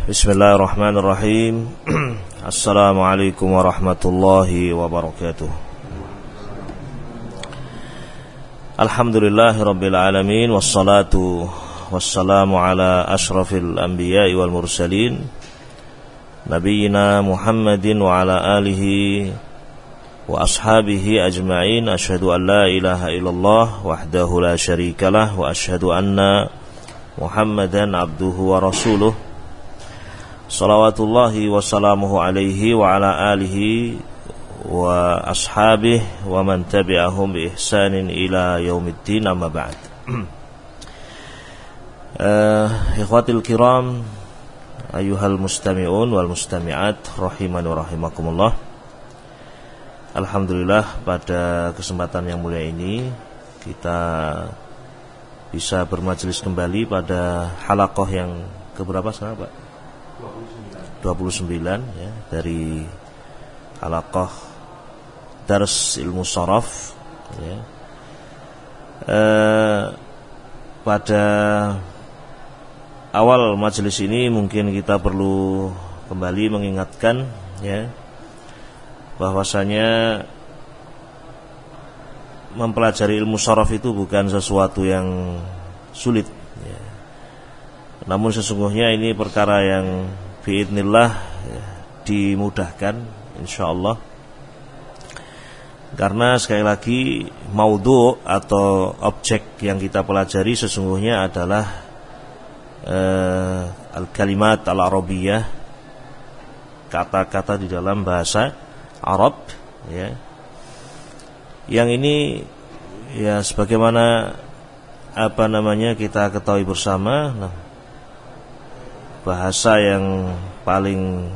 Bismillahirrahmanirrahim. Assalamualaikum warahmatullahi wabarakatuh. Alhamdulillahirabbil alamin wassalatu wassalamu ala asyrafil anbiya'i wal mursalin nabiyyina Muhammadin wa ala alihi wa ashabihi ajma'in. Asyhadu an la ilaha illallah wahdahu la syarikalah wa asyhadu anna Muhammadan abduhu wa rasuluh. Salawatullahi wassalamuhu alaihi wa ala alihi wa ashabihi wa man tabi'ahum bi ihsanin ila yaumiddin, amma ba'd. Ikhwatil kiram, ayyuhal mustami'un wal mustami'at rahimani wa rahimakumullah. Alhamdulillah, pada kesempatan yang mulia ini kita bisa bermajelis kembali pada halaqah yang keberapa sekarang, Pak? 29 ya, dari halaqah Dars Ilmu Sharaf ya. Pada awal majelis ini mungkin kita perlu kembali mengingatkan ya, bahwasanya mempelajari ilmu sharaf itu bukan sesuatu yang sulit ya. Namun sesungguhnya ini perkara yang biidznillah ya, dimudahkan insyaallah. Karena sekali lagi maudhu' atau objek yang kita pelajari sesungguhnya adalah al-kalimat al-arabiyyah, kata-kata di dalam bahasa Arab ya. Yang ini ya sebagaimana kita ketahui bersama, bahasa yang paling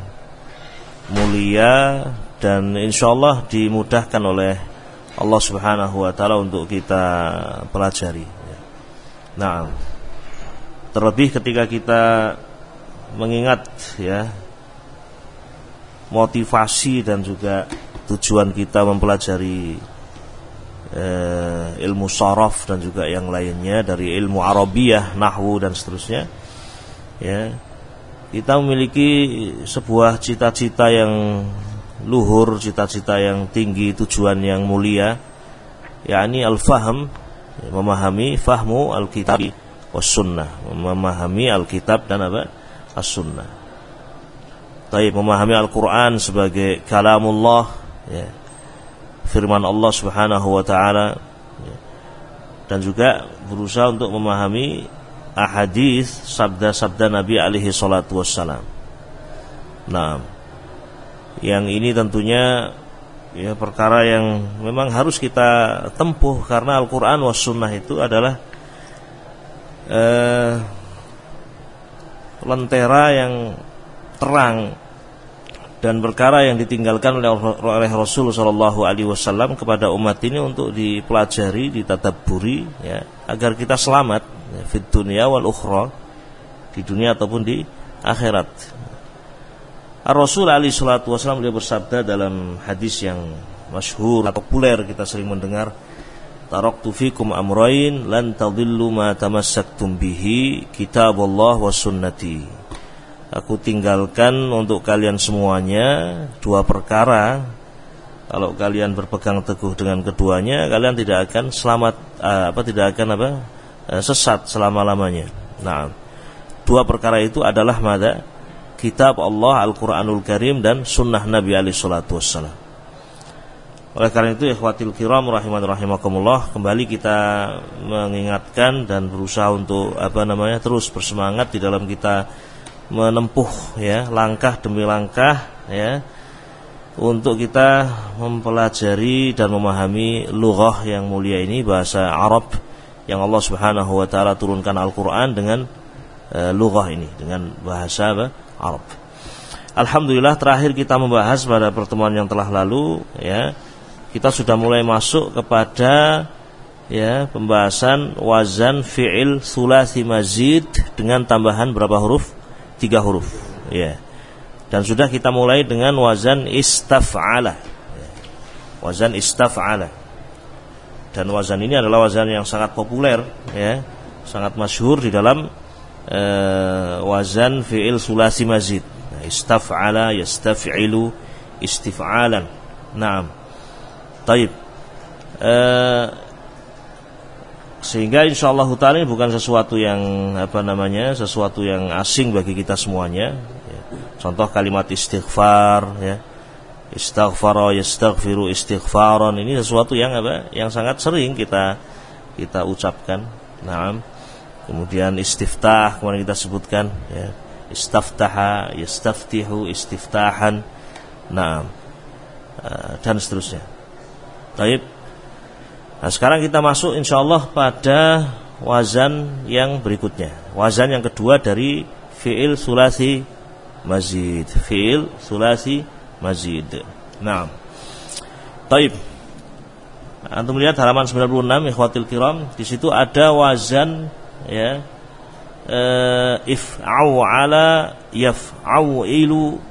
mulia dan insyaallah dimudahkan oleh Allah Subhanahu wa taala untuk kita pelajari. Nah, terlebih ketika kita mengingat ya motivasi dan juga tujuan kita mempelajari ilmu sharaf dan juga yang lainnya dari ilmu Arabiyah, nahwu dan seterusnya ya. Kita memiliki sebuah cita-cita yang luhur, cita-cita yang tinggi, tujuan yang mulia, yakni al-fahm, memahami, fahmu al-kitab was sunnah, memahami al-kitab dan as-sunnah. Baik, memahami Al-Quran sebagai kalamullah ya, firman Allah Subhanahu wa taala ya. Dan juga berusaha untuk memahami ahadits, sabda-sabda Nabi alaihi salatu wassalam. Nah, yang ini tentunya ya perkara yang memang harus kita tempuh, karena Al-Quran was sunnah itu adalah lentera yang terang dan perkara yang ditinggalkan oleh Rasul sallallahu alaihi wasallam kepada umat ini untuk dipelajari, ditadabburi ya, agar kita selamat ya, fid dunya wal ukhra, di dunia ataupun di akhirat. Ar-Rasul alaihi salatu wasallam beliau bersabda dalam hadis yang masyhur atau populer, kita sering mendengar, taraktu fikum amrayn lan tadillu ma tamassaktum bihi kitabullah was sunnati. Aku tinggalkan untuk kalian semuanya dua perkara. Kalau kalian berpegang teguh dengan keduanya, kalian tidak akan selamat, sesat selama-lamanya. Nah, dua perkara itu adalah mada? Kitab Allah Al-Quranul Karim dan sunnah Nabi alaihi salatu wassalam. Oleh karena itu ikhwatil kiram rahiman rahimakumullah, kembali kita mengingatkan dan berusaha untuk terus bersemangat di dalam kita menempuh ya langkah demi langkah ya untuk kita mempelajari dan memahami lughah yang mulia ini, bahasa Arab yang Allah Subhanahu wa taala turunkan Al-Qur'an dengan lughah ini, dengan bahasa Arab. Alhamdulillah, terakhir kita membahas pada pertemuan yang telah lalu ya, kita sudah mulai masuk kepada ya pembahasan wazan fi'il sulasi mazid dengan tambahan berapa huruf? 3 huruf ya. Dan sudah kita mulai dengan wazan istaf'ala ya. Wazan istaf'ala. Dan wazan ini adalah wazan yang sangat populer ya, sangat masyhur di dalam wazan fi'il sulasi mazid. Istaf'ala, yastaf'ilu, istif'alan. Naam. Taib. Sehingga insyaallah ta'ala ini bukan sesuatu yang sesuatu yang asing bagi kita semuanya. Contoh kalimat istighfar, ya. Istaghfara, yastaghfiru, istighfaran, ini sesuatu yang yang sangat sering kita ucapkan. Naam. Kemudian istiftah, kemarin kita sebutkan, ya. Istaftaha, yastaftihu, istiftahan. Naam. Dan seterusnya. Baik. Nah, sekarang kita masuk insyaallah pada wazan yang berikutnya. Wazan yang kedua dari fi'il sulasi mazid. Fi'il sulasi mazid. Nah. Baik. Antum lihat halaman 96 ikhwatil kiram, di situ ada wazan, ya. If'au ala, yaf'au ilu,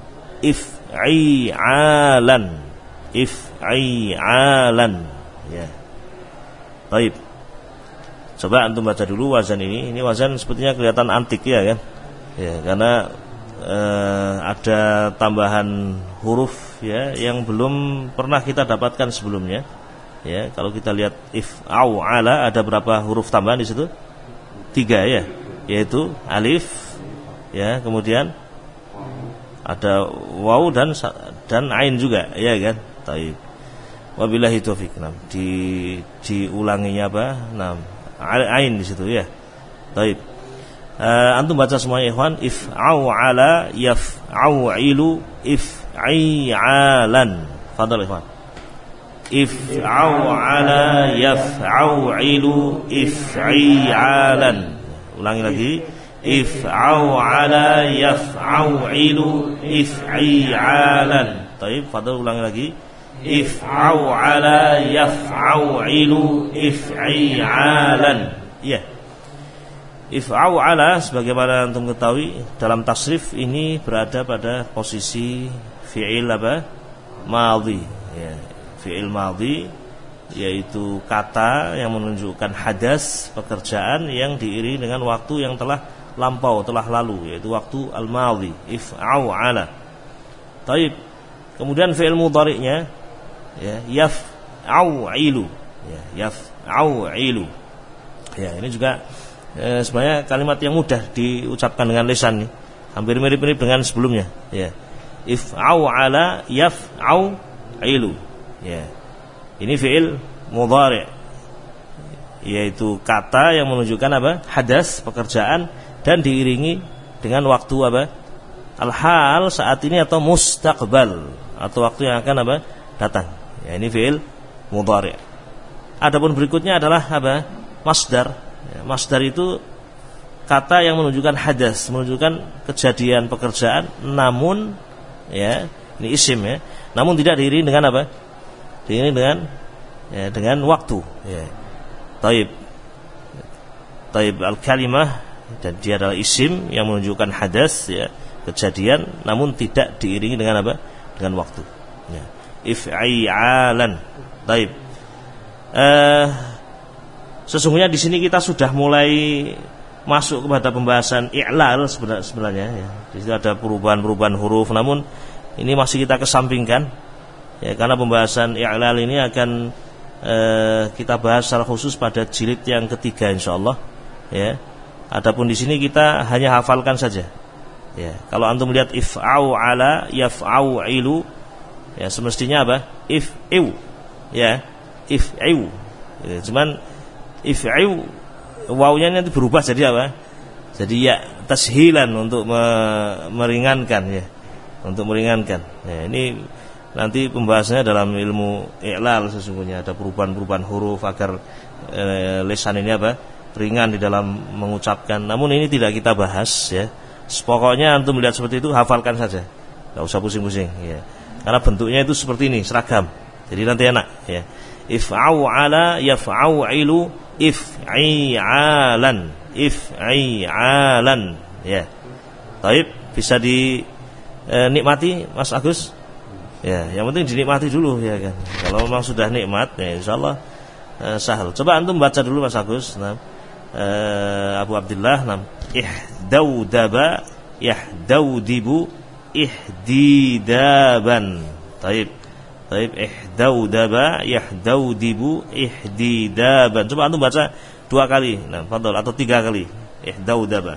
if'i'alan. If'i'alan, ya. Baik. Coba antum baca dulu wazan ini. Ini wazan sepertinya kelihatan antik, ya kan? Ya, karena ada tambahan huruf, ya, yang belum pernah kita dapatkan sebelumnya. Ya, kalau kita lihat if'au ala, ada berapa huruf tambahan di situ? 3, ya. Yaitu alif, ya, kemudian ada waw dan ain juga, ya kan? Baik. Wabillahi taufik. Diulanginya apa? Ain di situ, ya. Baik. Antum baca semuanya ikhwan. If'au ala, yaf'au ilu, if'i'alan. Fadhal ikhwan. If'au ala, yaf'au ilu, if'i'alan. Ulangi lagi. If'au ala, yaf'au ilu, if'i'alan. Baik, fadhal ulangi lagi. If'au ala, yaf'au ilu, if'i'alan. Ya. If'au ala, sebagaimana antum ketahui, dalam tasrif ini berada pada posisi fi'il madhi, ya. Fi'il madhi, yaitu kata yang menunjukkan hadas, pekerjaan yang diiringi dengan waktu yang telah lampau, telah lalu, yaitu waktu al-madhi. If'au ala. Taib. Kemudian fi'il mudhari'nya, ya, yaf'au ilu, ya, yaf'au ilu. Ya, ini juga sebenarnya kalimat yang mudah diucapkan dengan lisan nih. Hampir mirip-mirip dengan sebelumnya, ya. If'au ala, yaf'au ilu. Ya. Ini fi'il mudhari', yaitu kata yang menunjukkan hadas, pekerjaan, dan diiringi dengan waktu al-hal saat ini atau mustaqbal, atau waktu yang akan datang. Ya, ini fi'il mudhari'. Adapun berikutnya adalah masdar. Ya, masdar itu kata yang menunjukkan hadas, menunjukkan kejadian, pekerjaan, namun, ya, ini isim, ya, namun tidak diiringi dengan diiringi dengan waktu, ya. Taib al-kalimah, dan dia adalah isim yang menunjukkan hadas, ya, kejadian, namun tidak diiringi dengan dengan waktu, ya. If'i'alan. Taib. Sesungguhnya di sini kita sudah mulai masuk kepada pembahasan i'lal sebenarnya, ya. Di situ ada perubahan huruf, namun ini masih kita kesampingkan, ya, karena pembahasan i'lal ini akan kita bahas secara khusus pada jilid yang ketiga insyaallah, ya. Adapun di sini kita hanya hafalkan saja, ya. Kalau antum melihat if'au ala, yaf'au ilu, ya, semestinya if'iu, ya, if'iu, ya, cuman if'iu wawunya nanti berubah jadi jadi ya, tashilan, untuk meringankan, ya, untuk meringankan. Ya, ini nanti pembahasannya dalam ilmu i'lal. Sesungguhnya ada perubahan huruf agar lisan ini ringan di dalam mengucapkan. Namun ini tidak kita bahas, ya. Pokoknya antum melihat seperti itu, hafalkan saja, enggak usah pusing-pusing, ya. Karena bentuknya itu seperti ini, seragam. Jadi nanti enak, ya. If'au ala, yaf'au ilu, if'i'alan. If'i'alan, ya. Taib, bisa dinikmati Mas Agus? Ya, yang penting dinikmati dulu, ya kan. Kalau memang sudah nikmat, ya insyaallah sahal. Coba antum baca dulu Mas Agus. Abu Abdillah, ihdaudaba yahdaudibu ihdidaban. Taib ihdaudaba yahdaudibu ihdidaban. Coba antum baca 2 kali. Nah, fadhol, atau 3 kali. Ihdaudaba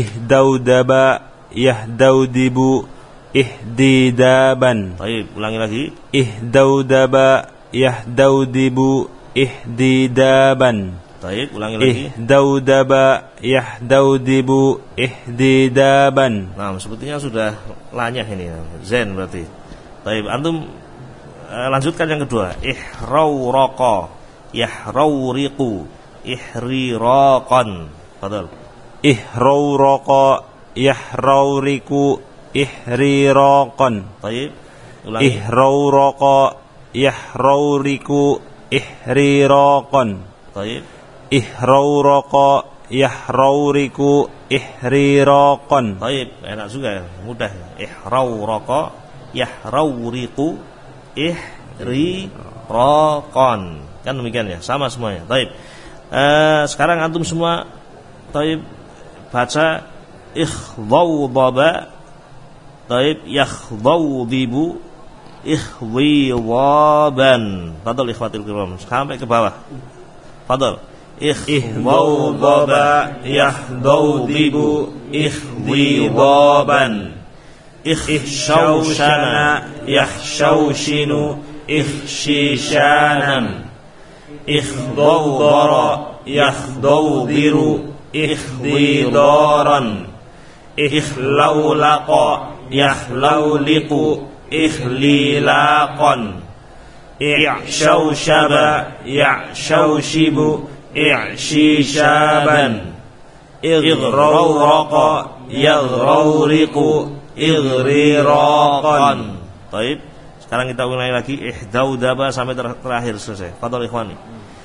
yahdaudibu ihdidaban. Taib, ulangi lagi. Ihdaudaba yahdaudibu ihdidaban. Taib, ulangi lagi. Ihdaudaba yahdaudibu ihdidaban. Nah, sepertinya sudah lanyah ini. Zen berarti. Taib, antum lanjutkan yang kedua. Ihrauraqa yahrauriqu ihriraqan. Fadhal. Ihrauraqa yahrauriqu ihriraqan. Taib, ulangi. Ihrauraqa yahrauriqu ihriraqan. Taib. Ihrauraqa yahrauriqu ihriraqan. Taib, enak juga, mudah. Ihrauraqa yahrauriqu ihriraqan. Kan demikian ya, sama semuanya. Taib. Sekarang antum semua taib baca ikhdawdaba. Taib, yakhdawdibu ikhwiwaban. Fadhal ikhwatil kiram, sampai ke bawah. Fadhal. Ikhdawdaba yahdawdibu ikhwiwaban. Ikhshawshana yahshawshinu ikhshishanan. Ikhdawdara yakhdawdiru ikhdidaran. Ikhlawlaqa yahlawliqu ikhlilaqan. I'shawshaba ya'shawshibu i'shishaban. Ighrawraqa yaghrawriqu igriraqan. Baik, sekarang kita ulangi lagi. Ihdaudaba sampai terakhir selesai. Fadhal ikhwani.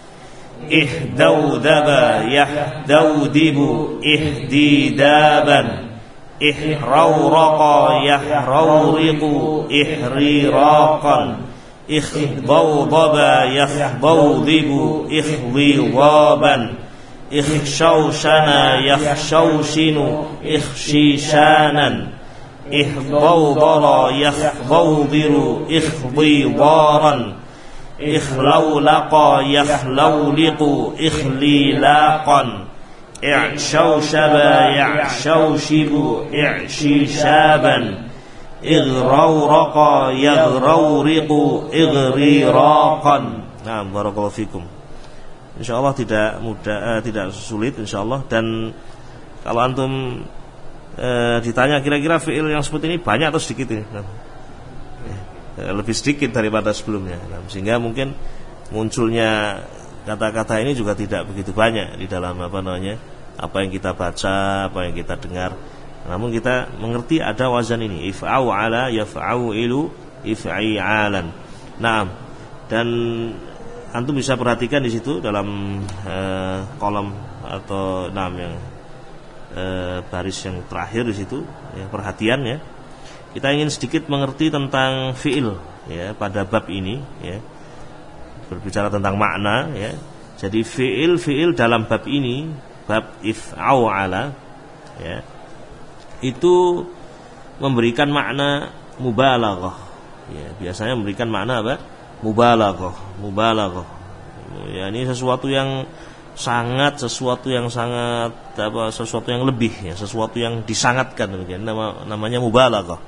Ihdaudaba yahdaudibu ihdidaban. Ihrawraqa yahrawriqu ihriraqan. Ikhdawdaba yakhdawdibu ikhwiwaban. Ikhshawshana yakhshawshinu ikhshishanan. Ikhdawdara yakhdawdiru ikhdidaran. Ikhlawlaqa yakhlawliqu ikhlilaqan. I'shawshaba ya'shawshibu i'shishaban. Ighrawraqa yaghrawriqu igriraqan. Nah, barakallahu fikum. Insyaallah tidak mudah, tidak sulit insyaallah. Dan kalau antum ditanya kira-kira fi'il yang seperti ini banyak atau sedikit ini? Lebih sedikit daripada sebelumnya. Sehingga mungkin munculnya kata-kata ini juga tidak begitu banyak di dalam apa yang kita baca, apa yang kita dengar. Namun kita mengerti ada wazan ini, if'au ala yaf'au ilu if'i'alan. Naam. Dan antum bisa perhatikan di situ dalam kolom atau yang baris yang terakhir di situ, ya, perhatian ya. Kita ingin sedikit mengerti tentang fi'il ya pada bab ini ya. Berbicara tentang makna ya. Jadi fi'il dalam bab ini, bab if'au ala ya, itu memberikan makna mubalaghah ya, biasanya memberikan makna apa? Mubalaghah. Ya, ini sesuatu yang sangat sesuatu yang lebih ya, sesuatu yang disangatkan demikian. Namanya mubalaghah.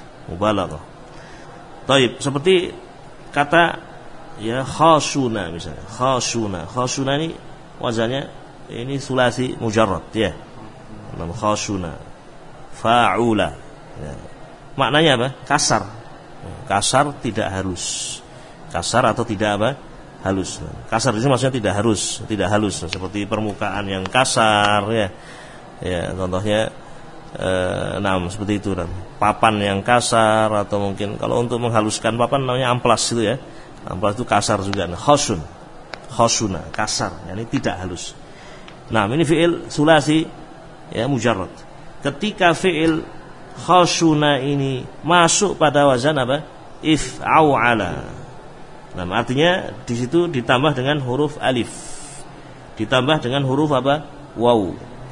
Taib, seperti kata ya khashuna misalnya. Khashuna ini wazannya ini sulasi mujarrad ya. Nama khashuna fa'ula ya. Maknanya apa? Kasar. Kasar tidak halus. Kasar atau tidak apa? Halus. Kasar itu maksudnya tidak halus seperti permukaan yang kasar ya. Ya, contohnya seperti itu kan. Papan yang kasar, atau mungkin kalau untuk menghaluskan papan namanya amplas itu ya. Amplas itu kasar juga. Khashuna, kasar, yani tidak halus. Nah, ini fi'il sulasi ya mujarrad. Ketika fi'il khashuna ini masuk pada wazan apa? If'au ala. Nah, artinya di situ ditambah dengan huruf alif. Ditambah dengan huruf apa? Waw.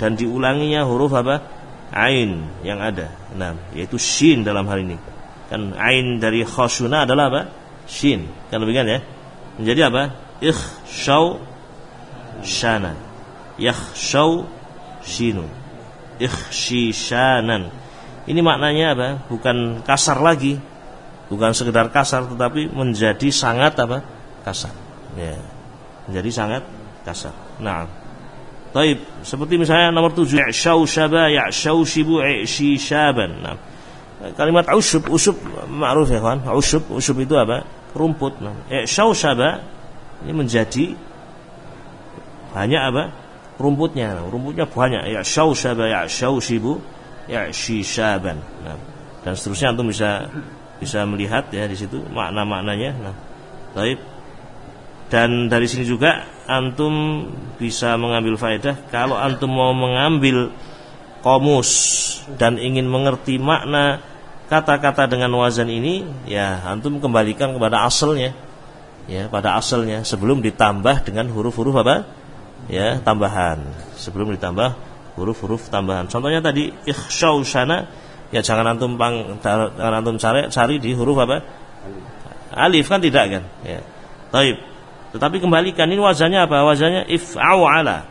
dan diulanginya huruf apa? Ain yang ada. Nah, yaitu shin dalam hal ini. Kan ain dari khashuna adalah apa? Shin. Kan demikian ya. Menjadi apa? Ikhshaw shana. Yakhshaw shinun. Ikhshishanan. Ini maknanya apa? Bukan kasar lagi. Bukan sekedar kasar, tetapi menjadi sangat apa? Kasar. Ya. Menjadi sangat kasar. Nah. Taib, seperti misalnya nomor 7, i'shaw shaba ya'shaw shibu i'shishaban. Nah, kalimat usyub ma'ruf ya kawan. Usyub itu apa? Rumput. Nah, i'shaw shaba ini menjadi banyak apa? Rumputnya. Rumputnya banyak. Ya'shaw shaba ya'shaw shibu i'shishaban. Nah, dan seterusnya antum bisa melihat ya di situ makna-maknanya. Nah, taib. Dan dari sini juga antum bisa mengambil faedah. Kalau antum mau mengambil komus dan ingin mengerti makna kata-kata dengan wazan ini, ya antum kembalikan kepada asalnya, ya pada asalnya sebelum ditambah dengan huruf-huruf apa? Ya tambahan. Sebelum ditambah huruf-huruf tambahan. Contohnya tadi ikhshaw sana, ya jangan antum cari di huruf apa? Alif kan tidak kan? Ya. Taib. Tetapi kembalikan, ini wazannya apa? Wazannya if'au ala.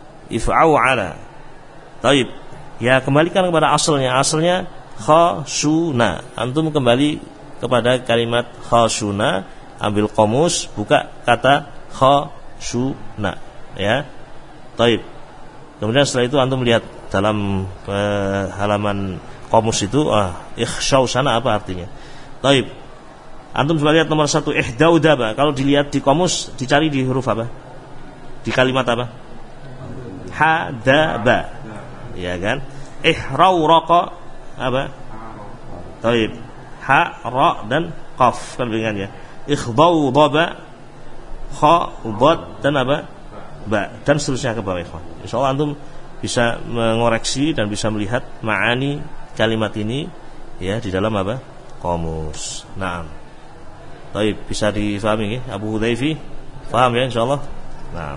Taib. Ya kembalikan kepada asalnya. Asalnya khashuna. Antum kembali kepada kalimat khashuna, ambil komus, buka kata khashuna. Ya. Taib. Kemudian setelah itu antum lihat dalam halaman komus itu, ikhshaw sana apa artinya? Taib. Antum coba lihat nomor 1 ihdaudaba. Kalau dilihat di komus dicari di huruf apa? Di kalimat apa? Hadaba. Ya kan? Ihrawraqa apa? Taib. Ha, ra dan qaf kan dengan ya. Ikhdawdaba, kha, dad dan apa? Ba dan seterusnya ke bawah ikhwan. Insyaallah antum bisa mengoreksi dan bisa melihat ma'ani kalimat ini ya di dalam apa? Komus. Naam. Baik, bisa difahami ya? Abu Hudhaifi paham ya insyaallah. Nah.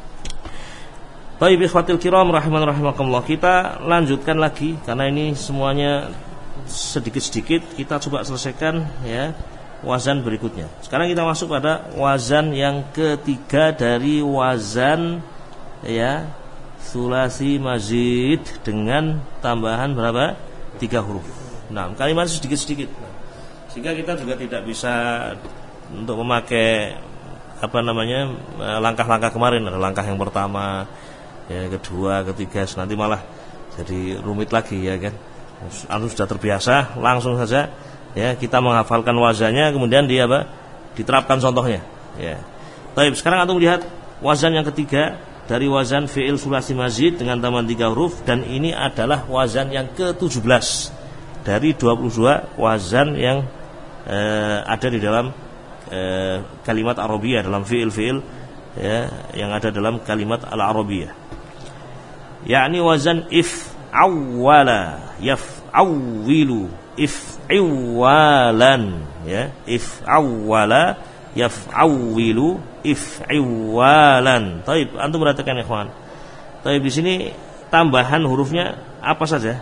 Baik, ikhwatil kiram rahimakumullah. Kita lanjutkan lagi karena ini semuanya sedikit-sedikit kita coba selesaikan ya wazan berikutnya. Sekarang kita masuk pada wazan yang ketiga dari wazan ya sulasi mazid dengan tambahan berapa? 3 huruf. Nah, kalimat sedikit-sedikit. Sehingga kita juga tidak bisa untuk memakai langkah-langkah kemarin. Ada langkah yang pertama, ya kedua, ketiga, nanti malah jadi rumit lagi ya kan. Antum sudah terbiasa, langsung saja ya kita menghafalkan wazannya, kemudian diterapkan contohnya. Ya. Baik, sekarang antum lihat wazan yang ketiga dari wazan fi'il sulasi mazid dengan tambahan 3 huruf, dan ini adalah wazan yang ke-17 dari 22 wazan yang ada di dalam kalimat Arabiyah, dalam fi'il ya, yang ada dalam kalimat al-Arabiyah, yakni wazan if'awwala yaf'awwilu if'iwalan ya, if'awwala yaf'awwilu if'iwalan. Taib, antum perhatikan ikhwan. Taib, di sini tambahan hurufnya apa saja?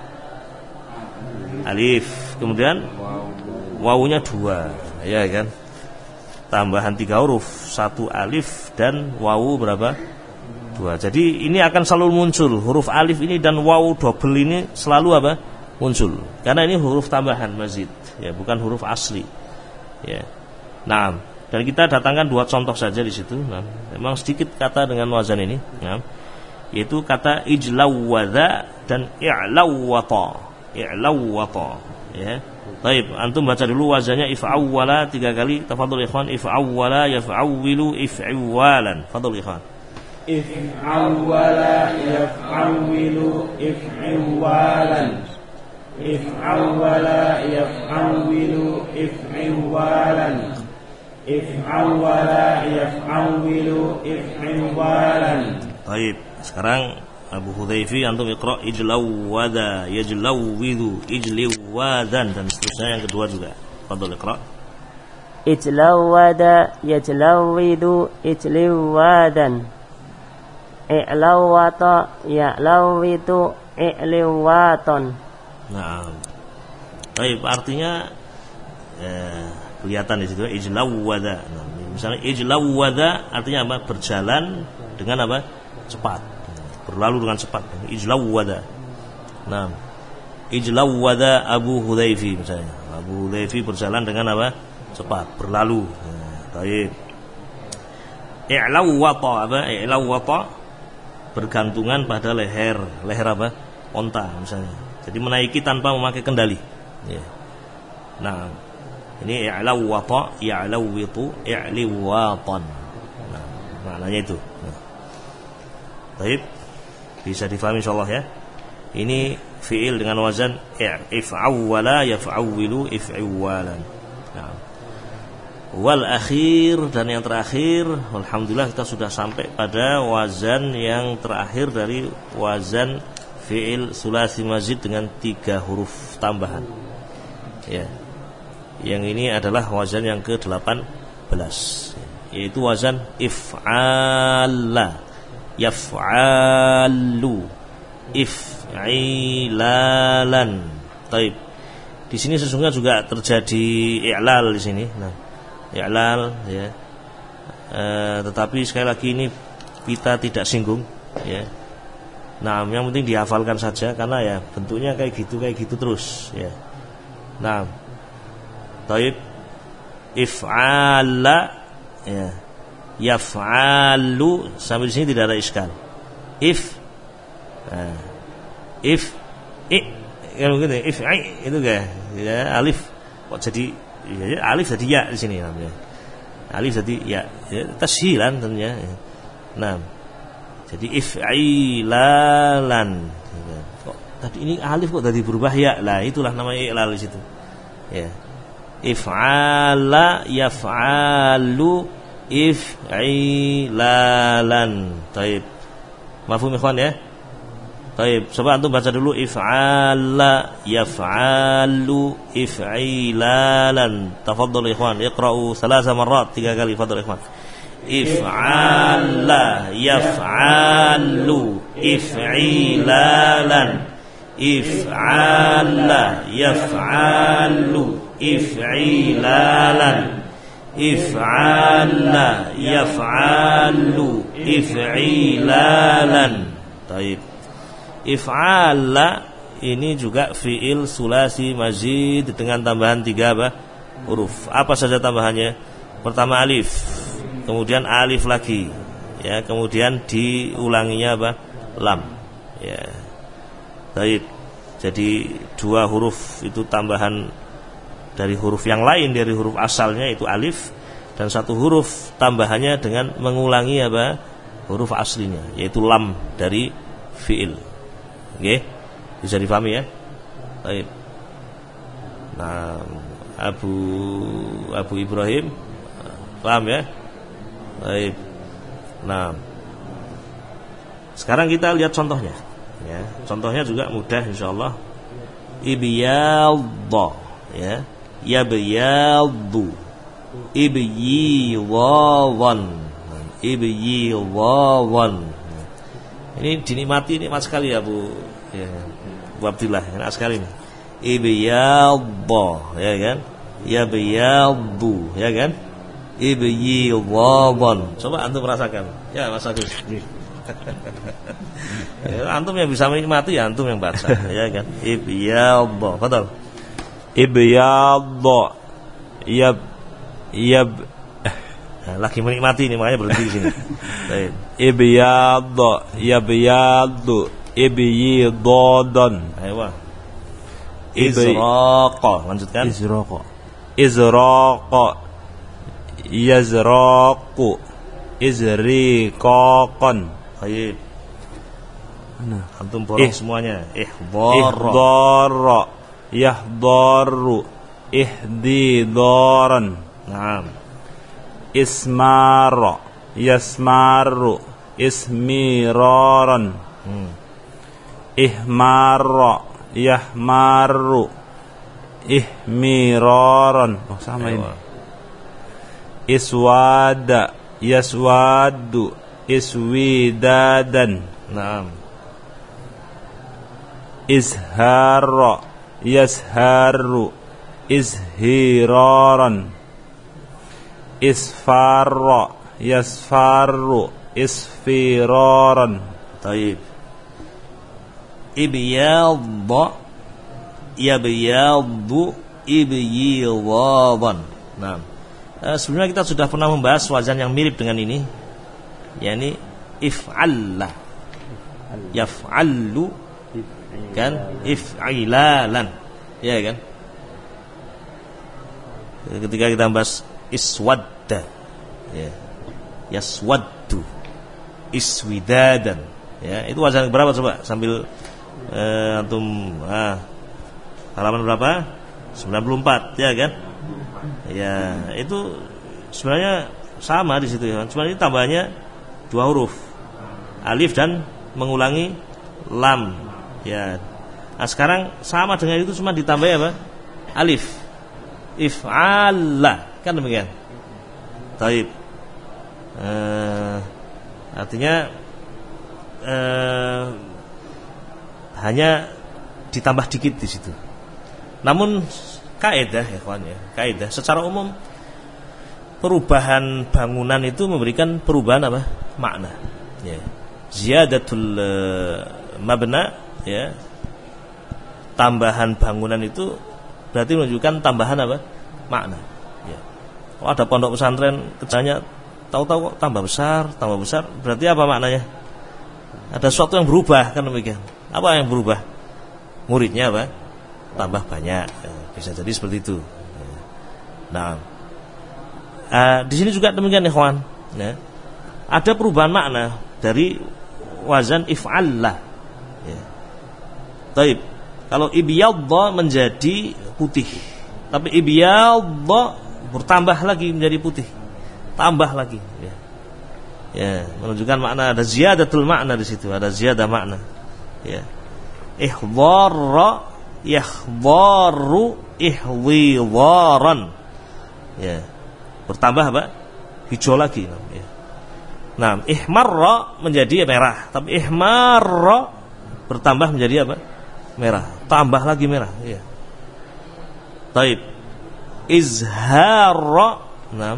Alif, kemudian wawunya 2, ya kan? Tambahan 3 huruf, 1 alif dan wawu berapa? 2. Jadi ini akan selalu muncul huruf alif ini dan wawu double ini selalu apa? Muncul. Karena ini huruf tambahan mazid, ya, bukan huruf asli. Ya. Nah, dan kita datangkan 2 contoh saja di situ. Nah, memang sedikit kata dengan wazan ini, nah, yaitu kata ijlawwadha dan i'lawwata. I'lawwata, ya. Baik, antum baca dulu wazannya if'awwala 3 kali. Tafadhol ikhwan, if'awwala yaf'awwilu if'iwalan. Tafadhol ikhwan. If'awwala yaf'awwilu if'iwalan. If'awwala yaf'awwilu if'iwalan. If'awwala yaf'awwilu if'iwalan. Baik, sekarang Abu Hudhaifi antum iqra ijlawwada yajlawwidu ijliwadan dan seterusnya yang kedua juga. Fadhol iqra. Ijlawwada yajlawwidu ijliwadan. i'lawata ya'lawitu i'liwaton. Nah, baik, artinya kelihatan di situ ijlawwada. Nah, misalnya ijlawwada artinya apa? Berjalan dengan apa? Cepat. Berlalu dengan cepat. Ijlawwada. Nah, ijlawwada Abu Hudhaifi misalnya. Abu Hudhaifi berjalan dengan apa? Cepat, berlalu. Baik. I'lawwata apa? I'lawwata bergantungan pada leher apa? Onta misalnya. Jadi menaiki tanpa memakai kendali. Ya. Nah, ini i'lawwata, ya'lawitu, i'liwatan. Nah, maknanya itu. Nah. Baik. Bisa difahami insyaallah ya. Ini fi'il dengan wazan if'awwala yaf'awwilu if'iwalan. Nah. Wal akhir, dan yang terakhir, alhamdulillah kita sudah sampai pada wazan yang terakhir dari wazan fi'il sulasi mazid dengan 3 huruf tambahan. Ya. Yang ini adalah wazan yang ke-18, yaitu wazan if'ala, yaf'alu, if'ilalan. Taib. Di sini sesungguhnya juga terjadi i'lal di sini. Nah, i'lal ya. Tetapi sekali lagi ini kita tidak singgung ya. Nah, yang penting dihafalkan saja karena ya bentuknya kayak gitu terus ya. Nah, taib, if'ala ya, yaf'alu, sampai di sini tidak ada iskal. Kalau gitu itu enggak ya, alif kok jadi ya, alif jadi ya di sini namanya. Alif jadi ya, tashilan tentunya. Ya. Nah, jadi if'ilalan. Kok tadi ini alif kok tadi berubah ya? Lah itulah namanya i'lal di situ. Ya. If'ala yaf'alu if'ilalan. Taib. Mafhum ikhwan ya? Taib. Coba antum baca dulu if'ala yaf'alu if'ilalan. Tafadhal ikhwan, iqra'u 3 marrat, 3 kali fadhal ikhwan. If'ala yaf'alu if'ilalan. If'ala yaf'alu if'ilalan. If'ala yaf'alu if'ilalan. Taib. If'ala ini juga fi'il sulasi mazid dengan tambahan 3 apa? Huruf. Apa saja tambahannya? Pertama alif, kemudian alif lagi, ya, kemudian diulanginya apa? Lam. Ya. Baik. Jadi 2 huruf itu tambahan dari huruf yang lain dari huruf asalnya itu alif, dan 1 huruf tambahannya dengan mengulangi apa? Huruf aslinya, yaitu lam dari fi'il. Oke, bisa difahami ya? Baik. Nah, Abu Ibrahim, paham ya? Baik. Nah, sekarang kita lihat contohnya. Ya, contohnya juga mudah insyaallah. Ibyadha, ya, yabyadhu, ibyiwawan, ibyiwawan. Ini dinikmati, nikmat sekali ya Bu, ya, Bu Abdillah, enak sekali ini. Ibyadha, ya kan? Yabyadhu, ya kan? Ibyiwawan. Coba antum merasakan. Ya, Mas Agus. Ya, antum yang bisa menikmati ya antum yang baca, ya kan? Ibyadha, betul. Ibyadha, yab. Nah, lagi menikmati ini makanya berhenti di sini. Baik. Ibyadha, yabyadhu, ibyidadan. Ayo. Izraqa, lanjutkan. Izraqa, yazraqu, izriqaqan. Baik. Nah, antum borong semuanya. Ihdara, yahdaru, ihdidaran. Naam. Ismara, yasmaru, ismiraran. Ihmara, yahmaru, ihmiraran. Oh, sama ini. Iswada, yaswadu, iswidadan. Naam. Izharra yasharru izhiraran. Isfarra yasfarru isfiraran. Taib. Ibyadda yabyaddu ibyidadan. Nah, sebelumnya kita sudah pernah membahas wazan yang mirip dengan ini, yakni if'alla, yaf'allu, kan, if'ilalan, ya kan. Ketika kita membahas iswadda, ya, yaswaddu, iswidadan, ya, itu wazan berapa coba sambil antum halaman berapa? 94, ya kan? Ya, itu sebenarnya sama di situ ya. Cuma ini tambahnya 2 huruf. Alif dan mengulangi lam. Ya. Nah, sekarang sama dengan itu cuma ditambah apa? Alif. If'alla, kan demikian. Taib. Artinya hanya ditambah dikit di situ. Namun kaidah ya kawan ya, kaidah secara umum perubahan bangunan itu memberikan perubahan apa? Makna. Ya. Ziyadatul mabna, ya. Tambahan bangunan itu berarti menunjukkan tambahan apa? Makna. Ya. Kalau ada pondok pesantren kerjanya tahu-tahu kok tambah besar, berarti apa maknanya? Ada sesuatu yang berubah, kan demikian. Apa yang berubah? Muridnya apa? Tambah banyak, bisa jadi seperti itu. Nah, di sini juga demikian ikhwan. Ya. Ada perubahan makna dari wazan if'allah. Ya. Taib. Kalau ibyadda menjadi putih, tapi ibyadda bertambah lagi menjadi putih, tambah lagi. Ya. Ya, menunjukkan makna, ada ziyadatul makna di situ, ada ziyadah makna. Ya. Ihdharra yakhdaru ihwidaran, ya, bertambah apa? Hijau lagi, ya. Nah, ihmarra menjadi merah, tapi ihmarra bertambah menjadi apa? Merah, tambah lagi merah, ya. Taib. Izharra, nah,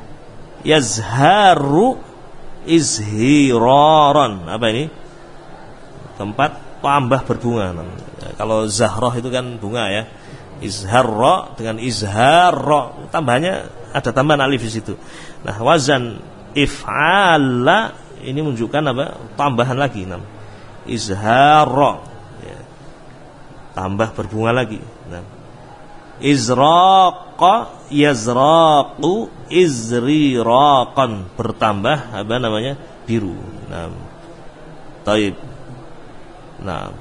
yazharu izhiraran. Apa ini? Tempat tambah berbunga. Kalau zahrah itu kan bunga ya. Izharra dengan izharra, tambahnya ada tambahan alif di situ. Nah, wazan if'ala ini menunjukkan apa? Tambahan lagi. Nah, izharra, ya. Tambah berbunga lagi. Nah, izraqa yazraqu izriraqan, bertambah apa namanya? Biru. Nah, taib. Nah,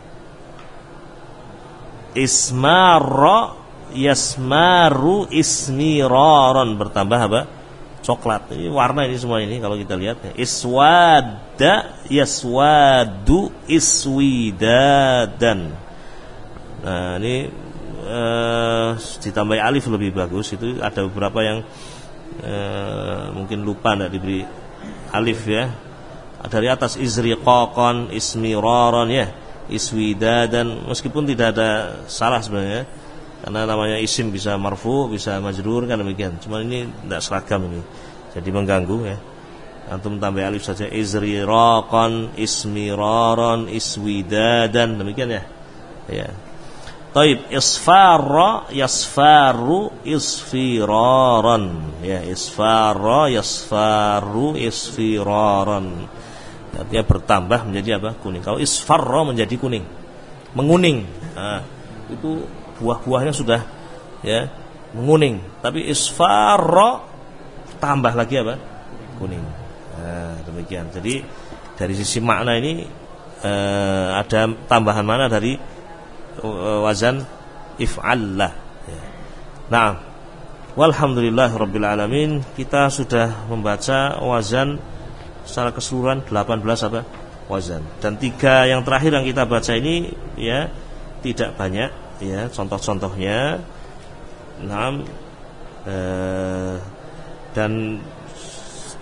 ismarra yasmaru ismiraran, bertambah apa? Coklat. Ini warna ini semua ini kalau kita lihat ya. Iswadda yaswadu iswidadan. Nah, ini ditambah alif lebih bagus. Itu ada beberapa yang mungkin lupa tidak diberi alif ya. Dari atas izriqaqan ismiraran, ya, iswidadan, meskipun tidak ada salah sebenarnya, karena namanya isim bisa marfu, bisa majrur, kan demikian. Cuma ini tidak seragam ini, jadi mengganggu ya. Antum tambah alif saja, izriqaqan ismiraran iswidadan, demikian ya. Ya. Taib. Isfarra yasfaru isfiraran, ya, isfarra yasfaru isfiraran. Artinya bertambah menjadi apa? Kuning. Kalau isfarra menjadi kuning, menguning. Nah, itu buah-buahnya sudah ya menguning. Tapi isfarra tambah lagi apa? Kuning. Nah, demikian. Jadi dari sisi makna ini ada tambahan mana dari wazan if'allah. Ya. Nah, walhamdulillahirabbil alamin, kita sudah membaca wazan secara keseluruhan 18 apa? Wazan. Dan 3 yang terakhir yang kita baca ini ya tidak banyak ya, contoh-contohnya. Nah, dan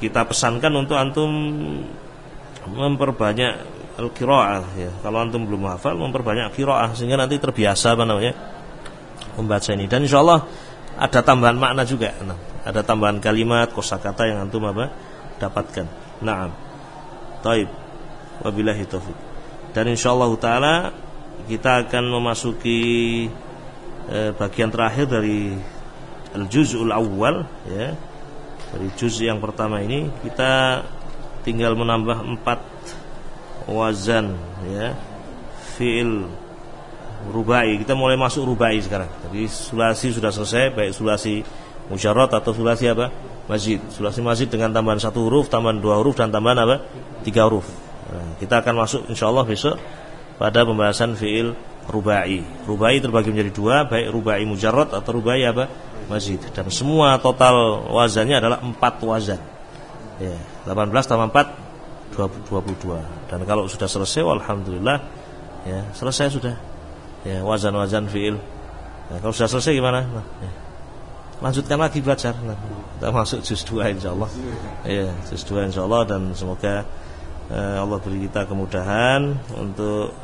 kita pesankan untuk antum memperbanyak al-qiraah ya. Kalau antum belum hafal, memperbanyak qiraah sehingga nanti terbiasa membaca ini. Dan insyaallah ada tambahan makna juga. Nah, ada tambahan kalimat, kosakata yang antum dapatkan. Naam. Taib. Wabillahi taufik. Dan insyaallah taala kita akan memasuki bagian terakhir dari al-juz'ul awwal ya. Dari juz yang pertama ini kita tinggal menambah 4 wazan ya. Fi'il rubai. Kita mulai masuk rubai sekarang. Jadi sulasi sudah selesai, baik sulasi mujarrad atau sulasi mazid. Sulasi mazid dengan tambahan 1 huruf, tambahan 2 huruf dan tambahan 3 huruf. Nah, kita akan masuk insyaallah besok pada pembahasan fi'il rubai. Rubai terbagi menjadi 2, baik rubai mujarrad atau rubai mazid. Dan semua total wazannya adalah 4 wazan. Ya, 18 tambah 4 22. Dan kalau sudah selesai alhamdulillah ya, selesai sudah. Ya, wazan-wazan fi'il. Nah, kalau sudah selesai gimana? Nah, ya. Lanjutkan lagi belajar. Nah, kita masuk juz 2 insyaallah. Ya, juz 2 insyaallah dan semoga Allah beri kita kemudahan untuk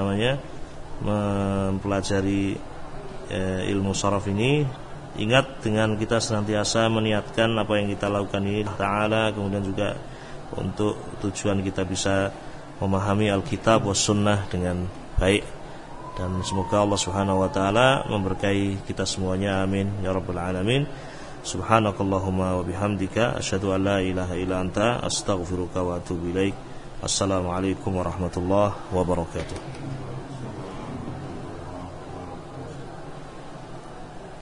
mempelajari ilmu sharaf ini. Ingat dengan kita senantiasa meniatkan apa yang kita lakukan ini ta'ala, kemudian juga untuk tujuan kita bisa memahami Alkitab was sunnah dengan baik. Dan semoga Allah Subhanahu wa taala memberkahi kita semuanya, amin ya rabbal alamin. Subhanakallahumma wa bihamdika asyhadu an la ilaha illa anta astaghfiruka wa atubu ilaik. Assalamualaikum warahmatullahi wabarakatuh.